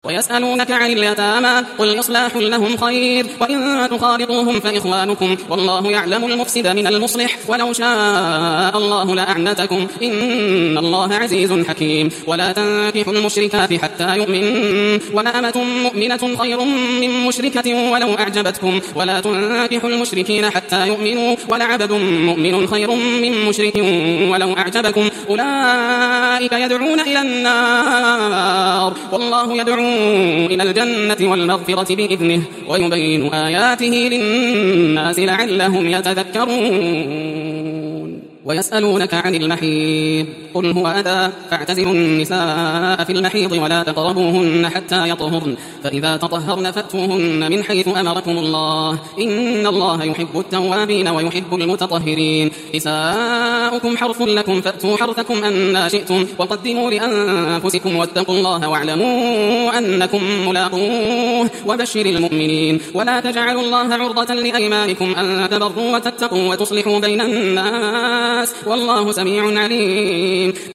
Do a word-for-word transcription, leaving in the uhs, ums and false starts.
ويسألونك عن اليتامى قل إصلاح لهم خير وإن تخالطوهم فإخوانكم والله يعلم المفسد من المصلح ولو شاء الله لأعنتكم إن الله عزيز حكيم. ولا تنكحوا المشركات حتى يؤمنوا ولأمة مؤمنة خير من مشركة ولو أعجبتكم ولا تنكحوا المشركين حتى يؤمنوا ولعبد مؤمن خير من مشرك ولو أعجبكم أولئك يدعون إلى النار والله يدعو إلى الجنة والمغفرة بإذنه ويبين آياته للناس لعلهم يتذكرون. ويسألونك عن المحيض قل هو أذى فاعتزلوا النساء في المحيض ولا تقربوهن حتى يطهرن فإذا تطهرن فأتوهن من حيث أمركم الله إن الله يحب التوابين ويحب المتطهرين. نساؤكم حرث لكم فأتوا حرثكم أن شئتم وقدموا لأنفسكم واتقوا الله واعلموا أنكم ملاقوه وبشر المؤمنين. ولا تجعلوا الله عرضة لأيمانكم أن تبروا وتتقوا وتصلحوا بين الناس والله سميع عليم.